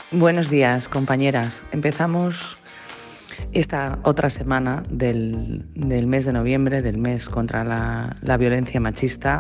Buenos días, compañeras. Empezamos esta otra semana del mes de noviembre, del mes contra la violencia machista,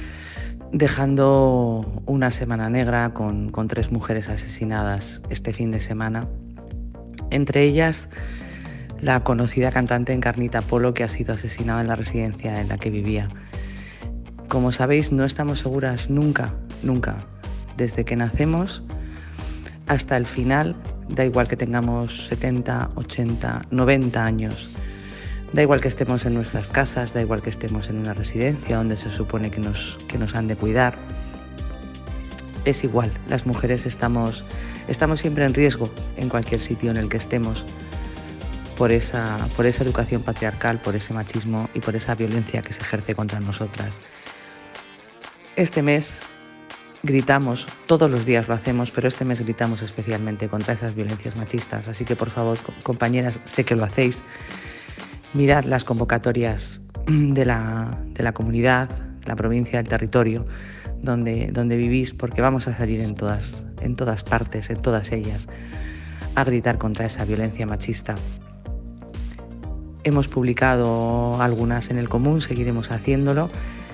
dejando una semana negra con 3 mujeres asesinadas este fin de semana. Entre ellas, la conocida cantante Encarnita Polo, que ha sido asesinada en la residencia en la que vivía. Como sabéis, no estamos seguras nunca, desde que nacemos hasta el final. Da igual que tengamos 70, 80, 90 años, da igual que estemos en nuestras casas, da igual que estemos en una residencia donde se supone que nos han de cuidar. Es igual, las mujeres estamos siempre en riesgo en cualquier sitio en el que estemos por esa educación patriarcal, por ese machismo y por esa violencia que se ejerce contra nosotras. Este mes gritamos, todos los días lo hacemos, pero este mes gritamos especialmente contra esas violencias machistas. Así que, por favor, compañeras, sé que lo hacéis, mirad las convocatorias de la comunidad, la provincia, el territorio donde vivís, porque vamos a salir en todas partes, en todas ellas, a gritar contra esa violencia machista. Hemos publicado algunas en El Común, seguiremos haciéndolo.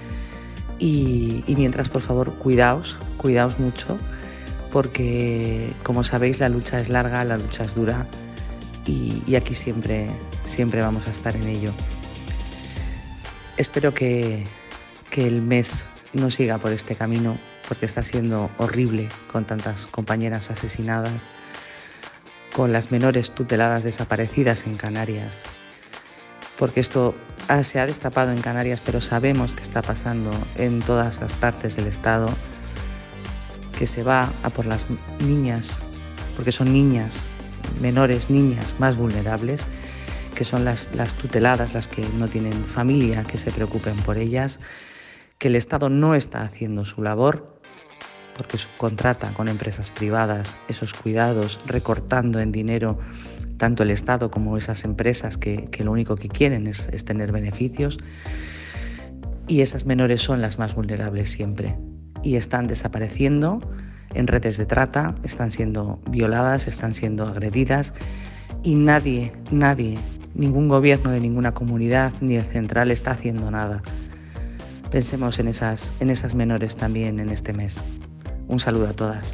Y mientras, por favor, cuidaos mucho, porque, como sabéis, la lucha es larga, la lucha es dura y aquí siempre vamos a estar en ello. Espero que el mes no siga por este camino, porque está siendo horrible con tantas compañeras asesinadas, con las menores tuteladas desaparecidas en Canarias, porque esto se ha destapado en Canarias, pero sabemos que está pasando en todas las partes del Estado, que se va a por las niñas, porque son niñas, menores, niñas más vulnerables, que son las tuteladas, las que no tienen familia, que se preocupen por ellas, que el Estado no está haciendo su labor, porque subcontrata con empresas privadas esos cuidados, recortando en dinero tanto el Estado como esas empresas que lo único que quieren es tener beneficios. Y esas menores son las más vulnerables siempre. Y están desapareciendo en redes de trata, están siendo violadas, están siendo agredidas. Y nadie, ningún gobierno de ninguna comunidad ni el central está haciendo nada. Pensemos en esas menores también en este mes. Un saludo a todas.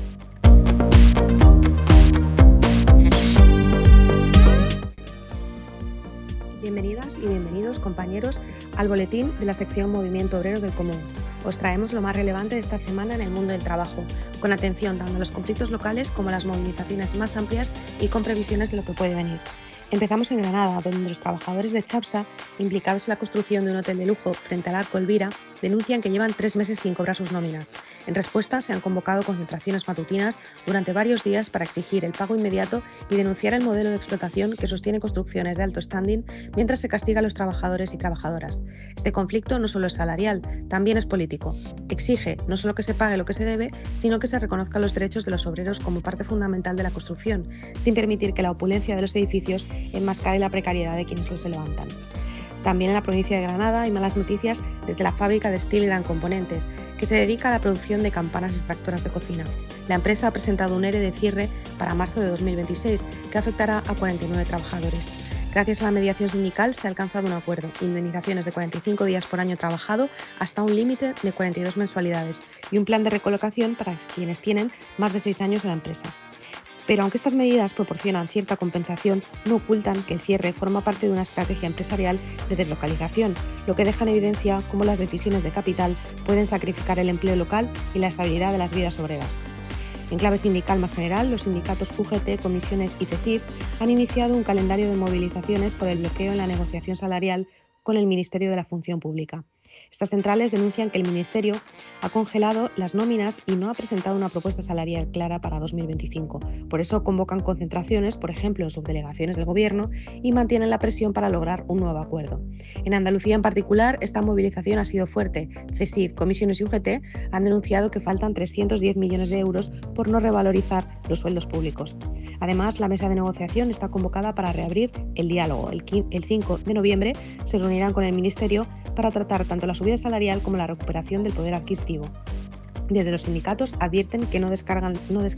Bienvenidas y bienvenidos, compañeros, al boletín de la sección Movimiento Obrero del Común. Os traemos lo más relevante de esta semana en el mundo del trabajo, con atención tanto a los conflictos locales como a las movilizaciones más amplias y con previsiones de lo que puede venir. Empezamos en Granada, donde los trabajadores de Chapsa, implicados en la construcción de un hotel de lujo frente al Arco Elvira, denuncian que llevan 3 meses sin cobrar sus nóminas. En respuesta, se han convocado concentraciones matutinas durante varios días para exigir el pago inmediato y denunciar el modelo de explotación que sostiene construcciones de alto standing mientras se castiga a los trabajadores y trabajadoras. Este conflicto no solo es salarial, también es político. Exige no solo que se pague lo que se debe, sino que se reconozcan los derechos de los obreros como parte fundamental de la construcción, sin permitir que la opulencia de los edificios enmascare la precariedad de quienes los levantan. También en la provincia de Granada hay malas noticias desde la fábrica de Steel Gran Componentes, que se dedica a la producción de campanas extractoras de cocina. La empresa ha presentado un ERE de cierre para marzo de 2026, que afectará a 49 trabajadores. Gracias a la mediación sindical se ha alcanzado un acuerdo, indemnizaciones de 45 días por año trabajado hasta un límite de 42 mensualidades y un plan de recolocación para quienes tienen más de 6 años en la empresa. Pero aunque estas medidas proporcionan cierta compensación, no ocultan que el cierre forma parte de una estrategia empresarial de deslocalización, lo que deja en evidencia cómo las decisiones de capital pueden sacrificar el empleo local y la estabilidad de las vidas obreras. En clave sindical más general, los sindicatos UGT, Comisiones y CESIF han iniciado un calendario de movilizaciones por el bloqueo en la negociación salarial con el Ministerio de la Función Pública. Estas centrales denuncian que el Ministerio ha congelado las nóminas y no ha presentado una propuesta salarial clara para 2025. Por eso convocan concentraciones, por ejemplo, en subdelegaciones del Gobierno, y mantienen la presión para lograr un nuevo acuerdo. En Andalucía en particular, esta movilización ha sido fuerte. CESIF, Comisiones y UGT han denunciado que faltan 310 millones de euros por no revalorizar los sueldos públicos. Además, la mesa de negociación está convocada para reabrir el diálogo. El 5 de noviembre se reunirán con el Ministerio para tratar tanto la subida salarial como la recuperación del poder adquisitivo. Desde los sindicatos advierten que no descartan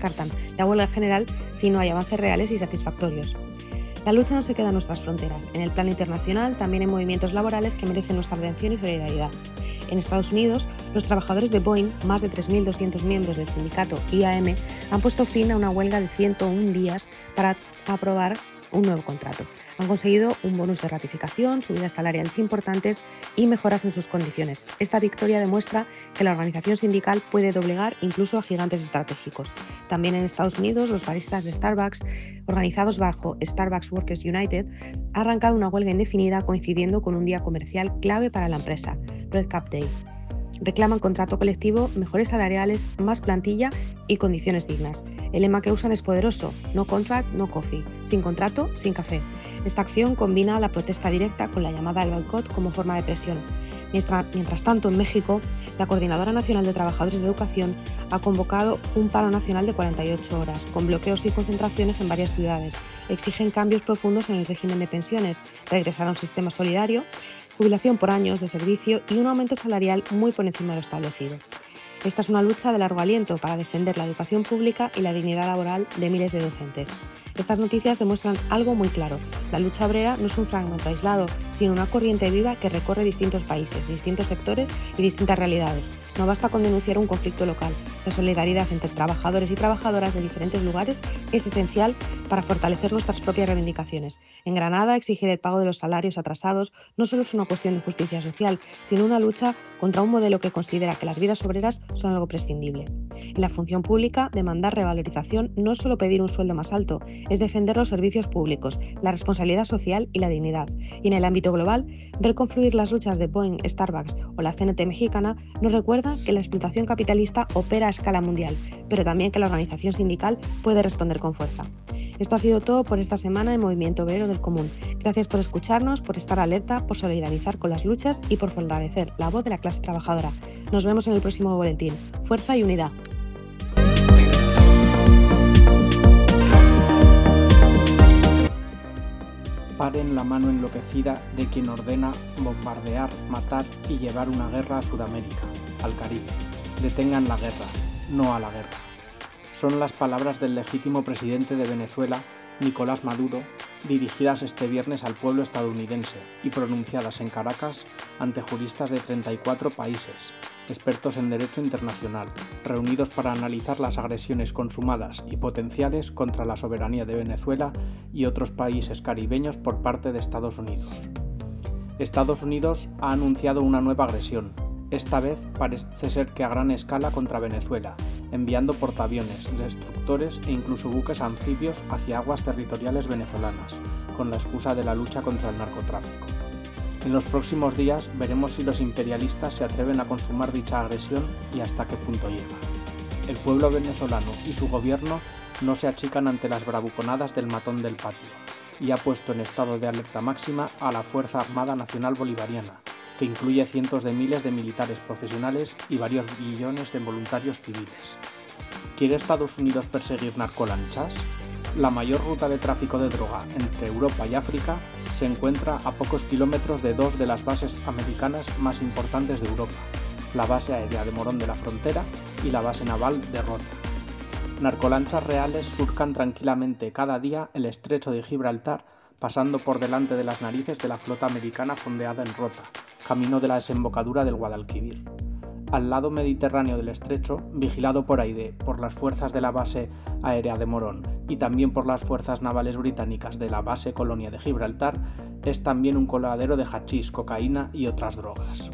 la huelga general si no hay avances reales y satisfactorios. La lucha no se queda en nuestras fronteras. En el plano internacional también hay movimientos laborales que merecen nuestra atención y solidaridad. En Estados Unidos, los trabajadores de Boeing, más de 3.200 miembros del sindicato IAM, han puesto fin a una huelga de 101 días para aprobar un nuevo contrato. Han conseguido un bonus de ratificación, subidas salariales importantes y mejoras en sus condiciones. Esta victoria demuestra que la organización sindical puede doblegar incluso a gigantes estratégicos. También en Estados Unidos, los baristas de Starbucks, organizados bajo Starbucks Workers United, han arrancado una huelga indefinida coincidiendo con un día comercial clave para la empresa, Red Cap Day. Reclaman contrato colectivo, mejores salariales, más plantilla y condiciones dignas. El lema que usan es poderoso: no contract, no coffee. Sin contrato, sin café. Esta acción combina la protesta directa con la llamada al boicot como forma de presión. Mientras tanto, en México, la Coordinadora Nacional de Trabajadores de Educación ha convocado un paro nacional de 48 horas, con bloqueos y concentraciones en varias ciudades. Exigen cambios profundos en el régimen de pensiones, regresar a un sistema solidario, jubilación por años de servicio y un aumento salarial muy por encima de lo establecido. Esta es una lucha de largo aliento para defender la educación pública y la dignidad laboral de miles de docentes. Estas noticias demuestran algo muy claro: la lucha obrera no es un fragmento aislado, sino una corriente viva que recorre distintos países, distintos sectores y distintas realidades. No basta con denunciar un conflicto local. La solidaridad entre trabajadores y trabajadoras de diferentes lugares es esencial para fortalecer nuestras propias reivindicaciones. En Granada, exigir el pago de los salarios atrasados no solo es una cuestión de justicia social, sino una lucha contra un modelo que considera que las vidas obreras son algo prescindible. En la función pública, demandar revalorización no es solo pedir un sueldo más alto, es defender los servicios públicos, la responsabilidad social y la dignidad. Y en el ámbito global, ver confluir las luchas de Boeing, Starbucks o la CNT mexicana nos recuerda que la explotación capitalista opera a escala mundial, pero también que la organización sindical puede responder con fuerza. Esto ha sido todo por esta semana en Movimiento Obrero del Común. Gracias por escucharnos, por estar alerta, por solidarizar con las luchas y por fortalecer la voz de la clase trabajadora. Nos vemos en el próximo boletín. Fuerza y unidad. Paren la mano enloquecida de quien ordena bombardear, matar y llevar una guerra a Sudamérica, al Caribe. Detengan la guerra, no a la guerra. Son las palabras del legítimo presidente de Venezuela, Nicolás Maduro, dirigidas este viernes al pueblo estadounidense y pronunciadas en Caracas ante juristas de 34 países, expertos en derecho internacional, reunidos para analizar las agresiones consumadas y potenciales contra la soberanía de Venezuela y otros países caribeños por parte de Estados Unidos. Estados Unidos ha anunciado una nueva agresión. Esta vez parece ser que a gran escala contra Venezuela, enviando portaaviones, destructores e incluso buques anfibios hacia aguas territoriales venezolanas, con la excusa de la lucha contra el narcotráfico. En los próximos días veremos si los imperialistas se atreven a consumar dicha agresión y hasta qué punto llega. El pueblo venezolano y su gobierno no se achican ante las bravuconadas del matón del patio y ha puesto en estado de alerta máxima a la Fuerza Armada Nacional Bolivariana, que incluye cientos de miles de militares profesionales y varios billones de voluntarios civiles. ¿Quiere Estados Unidos perseguir narcolanchas? La mayor ruta de tráfico de droga entre Europa y África se encuentra a pocos kilómetros de dos de las bases americanas más importantes de Europa, la base aérea de Morón de la Frontera y la base naval de Rota. Narcolanchas reales surcan tranquilamente cada día el estrecho de Gibraltar, pasando por delante de las narices de la flota americana fondeada en Rota, camino de la desembocadura del Guadalquivir. Al lado mediterráneo del estrecho, vigilado por aire por las fuerzas de la base aérea de Morón y también por las fuerzas navales británicas de la base colonia de Gibraltar, es también un coladero de hachís, cocaína y otras drogas.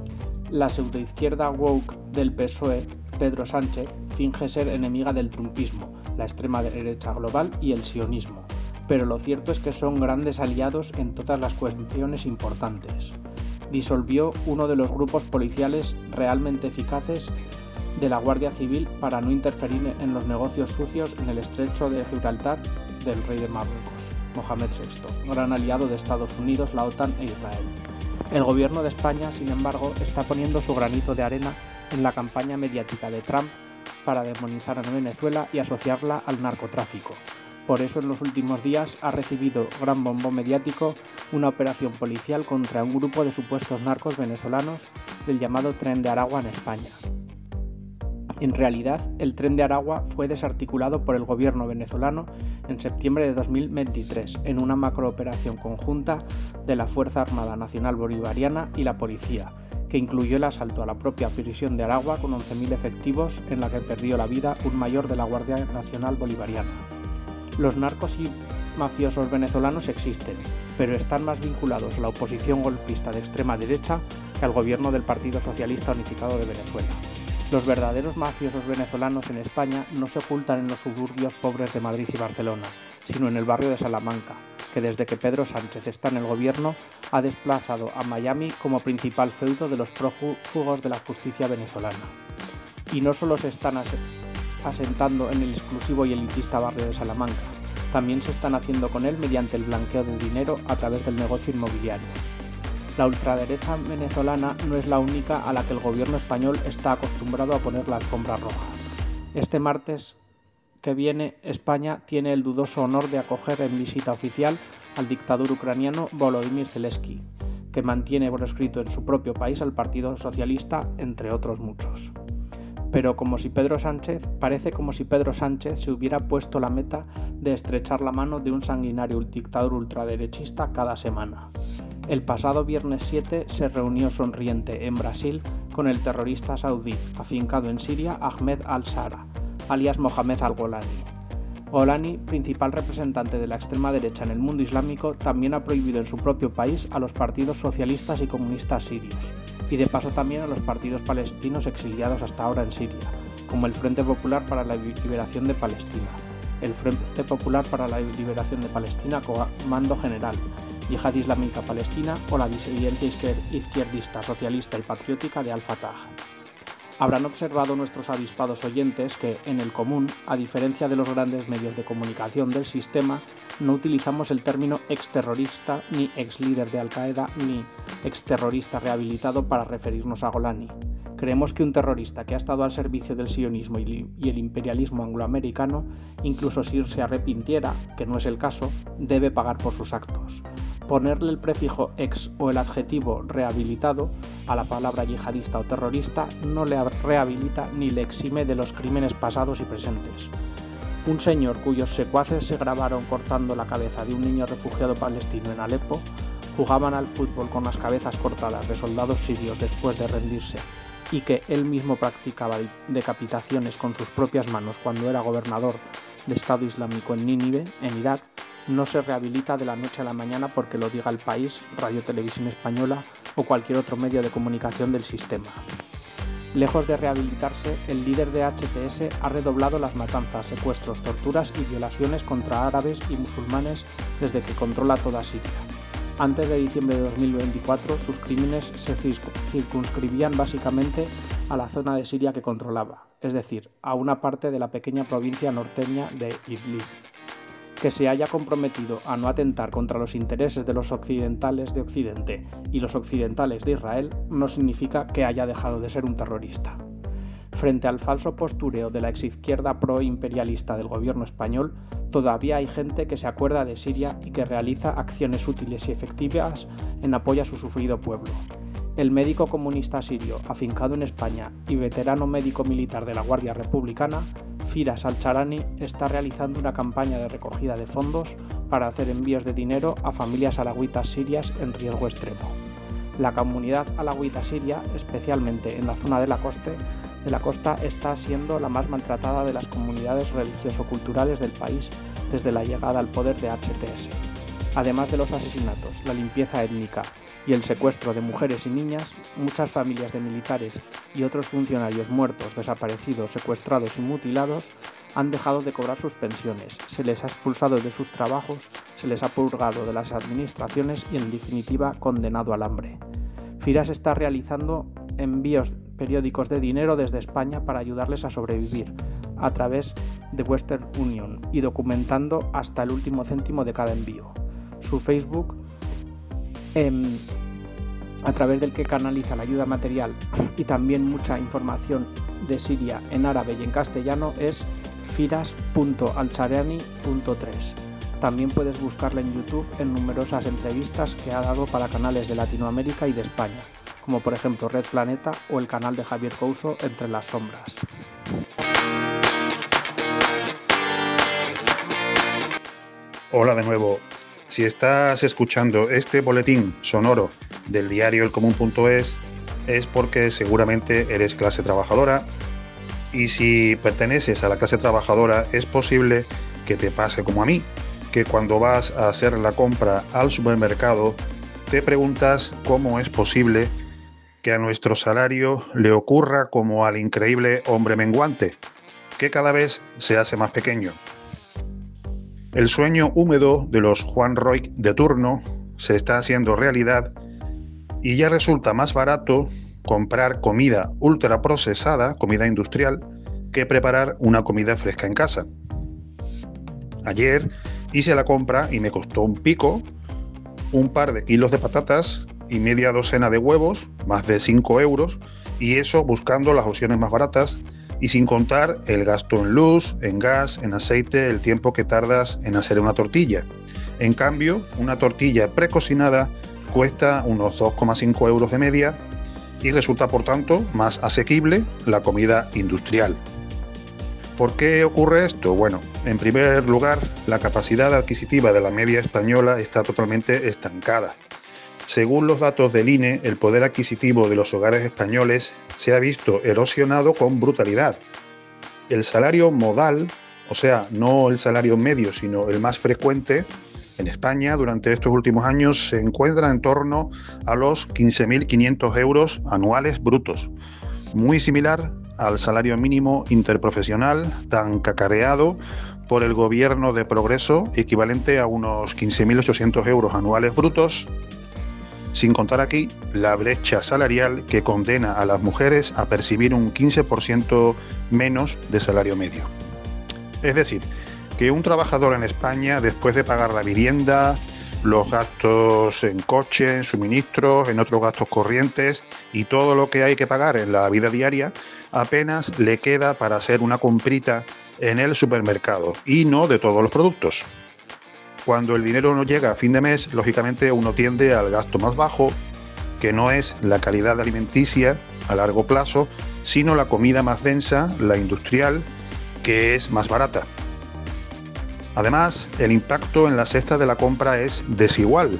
La pseudoizquierda woke del PSOE, Pedro Sánchez, finge ser enemiga del trumpismo, la extrema derecha global y el sionismo, pero lo cierto es que son grandes aliados en todas las cuestiones importantes. Disolvió uno de los grupos policiales realmente eficaces de la Guardia Civil para no interferir en los negocios sucios en el estrecho de Gibraltar del rey de Marruecos, Mohamed VI, gran aliado de Estados Unidos, la OTAN e Israel. El gobierno de España, sin embargo, está poniendo su granito de arena en la campaña mediática de Trump para demonizar a Venezuela y asociarla al narcotráfico. Por eso en los últimos días ha recibido gran bombo mediático una operación policial contra un grupo de supuestos narcos venezolanos del llamado Tren de Aragua en España. En realidad, el Tren de Aragua fue desarticulado por el gobierno venezolano en septiembre de 2023 en una macrooperación conjunta de la Fuerza Armada Nacional Bolivariana y la policía, que incluyó el asalto a la propia prisión de Aragua con 11.000 efectivos, en la que perdió la vida un mayor de la Guardia Nacional Bolivariana. Los narcos y mafiosos venezolanos existen, pero están más vinculados a la oposición golpista de extrema derecha que al gobierno del Partido Socialista Unificado de Venezuela. Los verdaderos mafiosos venezolanos en España no se ocultan en los suburbios pobres de Madrid y Barcelona, sino en el barrio de Salamanca, que desde que Pedro Sánchez está en el gobierno ha desplazado a Miami como principal feudo de los prófugos de la justicia venezolana. Y no solo se están asentando en el exclusivo y elitista barrio de Salamanca, también se están haciendo con él mediante el blanqueo del dinero a través del negocio inmobiliario. La ultraderecha venezolana no es la única a la que el gobierno español está acostumbrado a poner la alfombra roja. Este martes que viene, España tiene el dudoso honor de acoger en visita oficial al dictador ucraniano Volodymyr Zelensky, que mantiene por escrito en su propio país al Partido Socialista, entre otros muchos. Pero parece como si Pedro Sánchez se hubiera puesto la meta de estrechar la mano de un sanguinario dictador ultraderechista cada semana. El pasado viernes 7 se reunió sonriente en Brasil con el terrorista saudí afincado en Siria Ahmed al-Shara, alias Mohamed al-Golani. Golani, principal representante de la extrema derecha en el mundo islámico, también ha prohibido en su propio país a los partidos socialistas y comunistas sirios, y de paso también a los partidos palestinos exiliados hasta ahora en Siria, como el Frente Popular para la Liberación de Palestina, el Frente Popular para la Liberación de Palestina Comando General, Yihad Islámica Palestina o la disidencia izquierdista, socialista y patriótica de Al-Fatah. Habrán observado nuestros avispados oyentes que, en el común, a diferencia de los grandes medios de comunicación del sistema, no utilizamos el término exterrorista, ni exlíder de Al-Qaeda, ni exterrorista rehabilitado para referirnos a Golani. Creemos que un terrorista que ha estado al servicio del sionismo y el imperialismo angloamericano, incluso si se arrepintiera, que no es el caso, debe pagar por sus actos. Ponerle el prefijo ex o el adjetivo rehabilitado a la palabra yihadista o terrorista no le rehabilita ni le exime de los crímenes pasados y presentes. Un señor cuyos secuaces se grabaron cortando la cabeza de un niño refugiado palestino en Alepo, jugaban al fútbol con las cabezas cortadas de soldados sirios después de rendirse, y que él mismo practicaba decapitaciones con sus propias manos cuando era gobernador de Estado Islámico en Nínive, en Irak, no se rehabilita de la noche a la mañana porque lo diga El País, Radio Televisión Española o cualquier otro medio de comunicación del sistema. Lejos de rehabilitarse, el líder de HTS ha redoblado las matanzas, secuestros, torturas y violaciones contra árabes y musulmanes desde que controla toda Siria. Antes de diciembre de 2024, sus crímenes se circunscribían básicamente a la zona de Siria que controlaba, es decir, a una parte de la pequeña provincia norteña de Idlib. Que se haya comprometido a no atentar contra los intereses de los occidentales de Occidente y los occidentales de Israel no significa que haya dejado de ser un terrorista. Frente al falso postureo de la exizquierda pro-imperialista del gobierno español, todavía hay gente que se acuerda de Siria y que realiza acciones útiles y efectivas en apoyo a su sufrido pueblo. El médico comunista sirio, afincado en España y veterano médico militar de la Guardia Republicana, Firas Al-Charani, está realizando una campaña de recogida de fondos para hacer envíos de dinero a familias alauitas sirias en riesgo extremo. La comunidad alauita siria, especialmente en la zona de la costa, está siendo la más maltratada de las comunidades religioso-culturales del país desde la llegada al poder de HTS. Además de los asesinatos, la limpieza étnica y el secuestro de mujeres y niñas, muchas familias de militares y otros funcionarios muertos, desaparecidos, secuestrados y mutilados han dejado de cobrar sus pensiones, se les ha expulsado de sus trabajos, se les ha purgado de las administraciones y, en definitiva, condenado al hambre. Firas está realizando envíos periódicos de dinero desde España para ayudarles a sobrevivir a través de Western Union y documentando hasta el último céntimo de cada envío. Su Facebook, a través del que canaliza la ayuda material y también mucha información de Siria en árabe y en castellano, es firas.alcharani.3. También puedes buscarla en YouTube en numerosas entrevistas que ha dado para canales de Latinoamérica y de España. como por ejemplo Red Planeta o el canal de Javier Couso Entre las Sombras. Hola de nuevo. Si estás escuchando este boletín sonoro del diario elcomún.es es porque seguramente eres clase trabajadora, y si perteneces a la clase trabajadora es posible que te pase como a mí, que cuando vas a hacer la compra al supermercado te preguntas cómo es posible que a nuestro salario le ocurra como al increíble hombre menguante, que cada vez se hace más pequeño. El sueño húmedo de los Juan Roig de turno se está haciendo realidad y ya resulta más barato comprar comida ultraprocesada, comida industrial, que preparar una comida fresca en casa. Ayer hice la compra y me costó un pico, un par de kilos de patatas y media docena de huevos, más de 5 euros, y eso buscando las opciones más baratas y sin contar el gasto en luz, en gas, en aceite, el tiempo que tardas en hacer una tortilla. En cambio, una tortilla precocinada cuesta unos 2,5 euros de media y resulta por tanto más asequible la comida industrial. ¿Por qué ocurre esto? Bueno, en primer lugar, la capacidad adquisitiva de la media española está totalmente estancada. Según los datos del INE, el poder adquisitivo de los hogares españoles se ha visto erosionado con brutalidad. El salario modal, o sea, no el salario medio, sino el más frecuente, en España durante estos últimos años se encuentra en torno a los 15.500 euros anuales brutos, muy similar al salario mínimo interprofesional tan cacareado por el gobierno de Progreso, equivalente a unos 15.800 euros anuales brutos, sin contar aquí la brecha salarial que condena a las mujeres a percibir un 15% menos de salario medio. Es decir, que un trabajador en España, después de pagar la vivienda, los gastos en coche, en suministros, en otros gastos corrientes y todo lo que hay que pagar en la vida diaria, apenas le queda para hacer una comprita en el supermercado, y no de todos los productos. Cuando el dinero no llega a fin de mes, lógicamente uno tiende al gasto más bajo, que no es la calidad alimenticia a largo plazo, sino la comida más densa, la industrial, que es más barata. Además, el impacto en la cesta de la compra es desigual.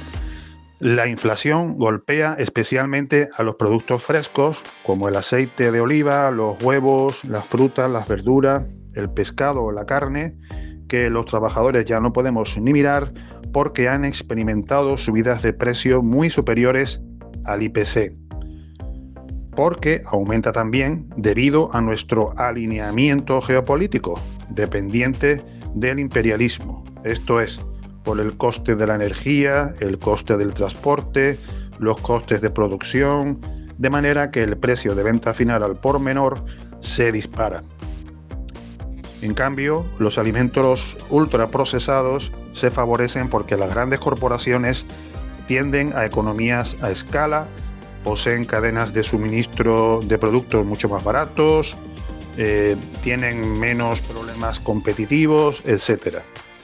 La inflación golpea especialmente a los productos frescos, como el aceite de oliva, los huevos, las frutas, las verduras, el pescado o la carne, que los trabajadores ya no podemos ni mirar porque han experimentado subidas de precio muy superiores al IPC. Porque aumenta también debido a nuestro alineamiento geopolítico, dependiente del imperialismo. Esto es, por el coste de la energía, el coste del transporte, los costes de producción, de manera que el precio de venta final al por menor se dispara. En cambio, los alimentos ultraprocesados se favorecen porque las grandes corporaciones tienden a economías a escala, poseen cadenas de suministro de productos mucho más baratos, tienen menos problemas competitivos, etc.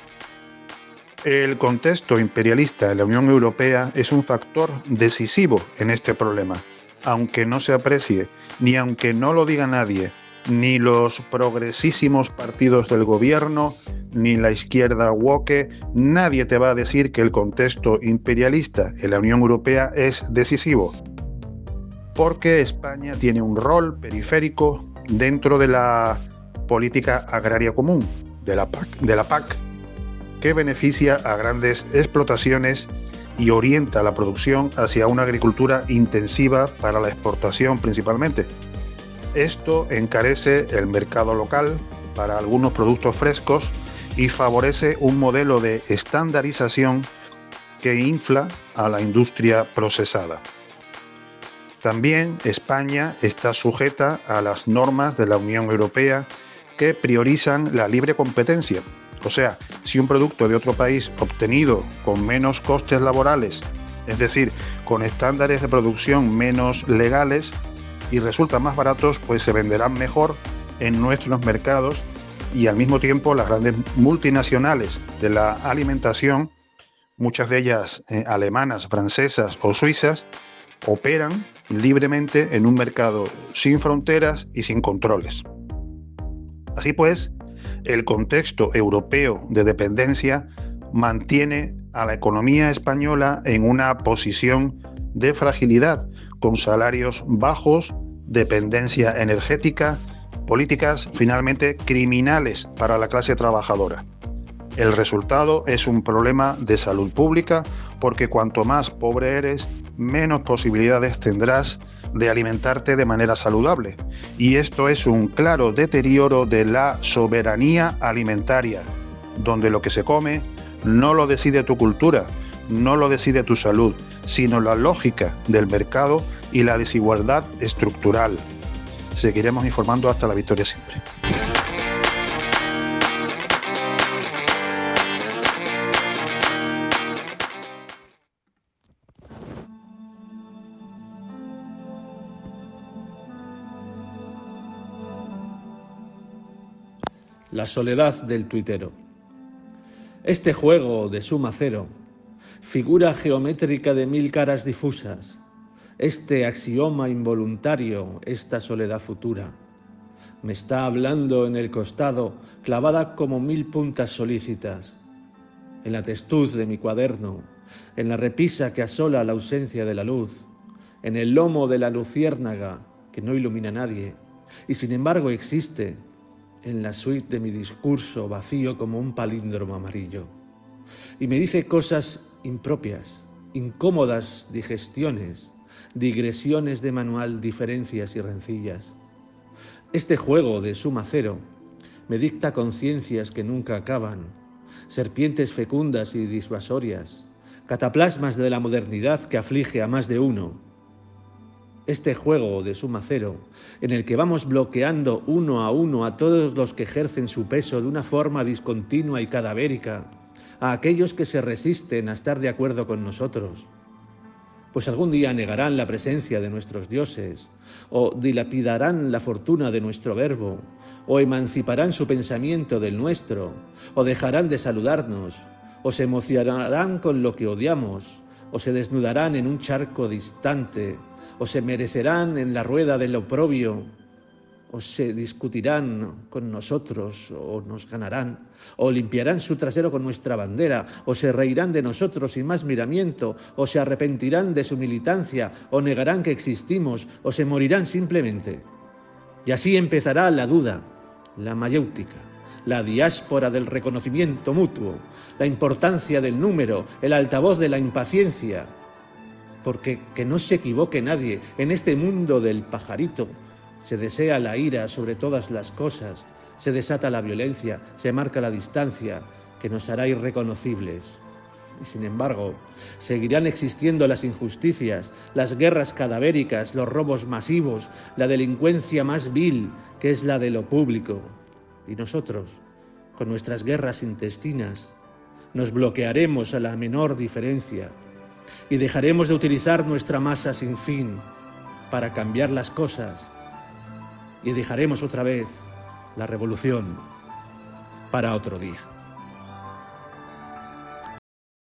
El contexto imperialista de la Unión Europea es un factor decisivo en este problema, aunque no se aprecie, ni aunque no lo diga nadie, ni los progresísimos partidos del gobierno, ni la izquierda woke, nadie te va a decir que el contexto imperialista en la Unión Europea es decisivo, porque España tiene un rol periférico dentro de la política agraria común, de la PAC, que beneficia a grandes explotaciones y orienta la producción hacia una agricultura intensiva para la exportación principalmente. Esto encarece el mercado local para algunos productos frescos y favorece un modelo de estandarización que infla a la industria procesada. También España está sujeta a las normas de la Unión Europea que priorizan la libre competencia. O sea, si un producto de otro país obtenido con menos costes laborales, es decir, con estándares de producción menos legales y resultan más baratos, pues se venderán mejor en nuestros mercados, y al mismo tiempo las grandes multinacionales de la alimentación, muchas de ellas alemanas, francesas o suizas, operan libremente en un mercado sin fronteras y sin controles. Así pues, el contexto europeo de dependencia mantiene a la economía española en una posición de fragilidad, con salarios bajos, dependencia energética, políticas finalmente criminales para la clase trabajadora. El resultado es un problema de salud pública, porque cuanto más pobre eres, menos posibilidades tendrás de alimentarte de manera saludable. Y esto es un claro deterioro de la soberanía alimentaria, donde lo que se come no lo decide tu cultura, no lo decide tu salud, sino la lógica del mercado y la desigualdad estructural. Seguiremos informando hasta la victoria siempre. La soledad del tuitero. Este juego de suma cero, figura geométrica de 1000 caras difusas, este axioma involuntario, esta soledad futura, me está hablando en el costado, clavada como 1000 puntas solícitas, en la testuz de mi cuaderno, en la repisa que asola la ausencia de la luz, en el lomo de la luciérnaga que no ilumina a nadie, y sin embargo existe, en la suite de mi discurso vacío como un palíndromo amarillo, y me dice cosas impropias, incómodas digestiones, digresiones de manual, diferencias y rencillas. Este juego de suma cero me dicta conciencias que nunca acaban, serpientes fecundas y disuasorias, cataplasmas de la modernidad que aflige a más de uno. Este juego de suma cero, en el que vamos bloqueando uno a todos los que ejercen su peso de una forma discontinua y cadavérica, a aquellos que se resisten a estar de acuerdo con nosotros, pues algún día negarán la presencia de nuestros dioses, o dilapidarán la fortuna de nuestro verbo, o emanciparán su pensamiento del nuestro, o dejarán de saludarnos, o se emocionarán con lo que odiamos, o se desnudarán en un charco distante, o se merecerán en la rueda del oprobio, o se discutirán con nosotros, o nos ganarán, o limpiarán su trasero con nuestra bandera, o se reirán de nosotros sin más miramiento, o se arrepentirán de su militancia, o negarán que existimos, o se morirán simplemente. Y así empezará la duda, la mayéutica, la diáspora del reconocimiento mutuo, la importancia del número, el altavoz de la impaciencia, porque que no se equivoque nadie, en este mundo del pajarito se desea la ira sobre todas las cosas, se desata la violencia, se marca la distancia, que nos hará irreconocibles. Y sin embargo, seguirán existiendo las injusticias, las guerras cadavéricas, los robos masivos, la delincuencia más vil, que es la de lo público. Y nosotros, con nuestras guerras intestinas, nos bloquearemos a la menor diferencia, y dejaremos de utilizar nuestra masa sin fin para cambiar las cosas, y dejaremos otra vez la revolución para otro día.